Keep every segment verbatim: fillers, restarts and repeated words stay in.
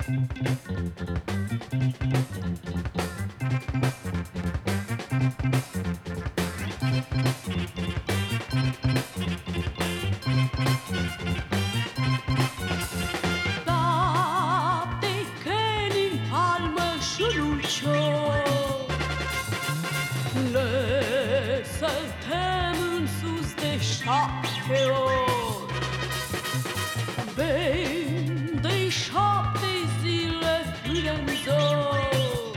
Lapte, căni în palmă și dulcior, le săltem în sus de șapte ori. Bem de șapte zile până în zor,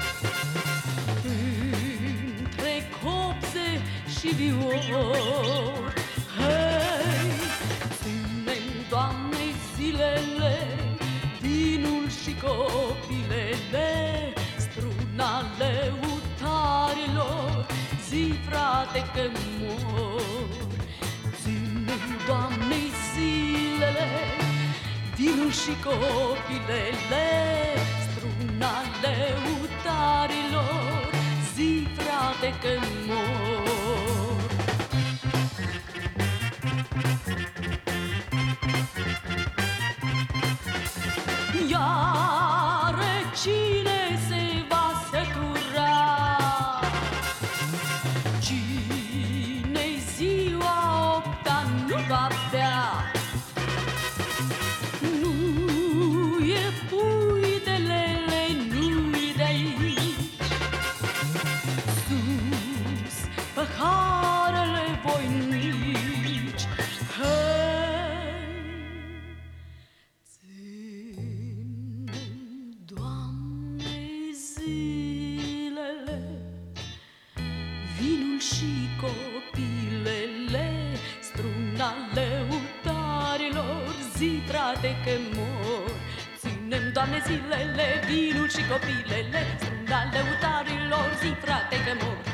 între copse și viori. Hei, ținem, Doamne, zilele, vinul și copilele, struna lăutarilor, zi, frate, că mor. Ținem, Doamne, zilele, vinul și copilele, struna lăutarilor, zi, frate, că mor. Iară cine se va sătura? Cine-i ziua opta nu va bea? Nu e pui de lele, nu-i de aici. Sus păharele voinici. Hei, ținem, Doamne, zilele, vinul și copilele, struna lăutarilor, zi, frate, că mor. Ținem, Doamne, zilele, vinul și copilele, struna lăutarilor, zi, frate, că mor.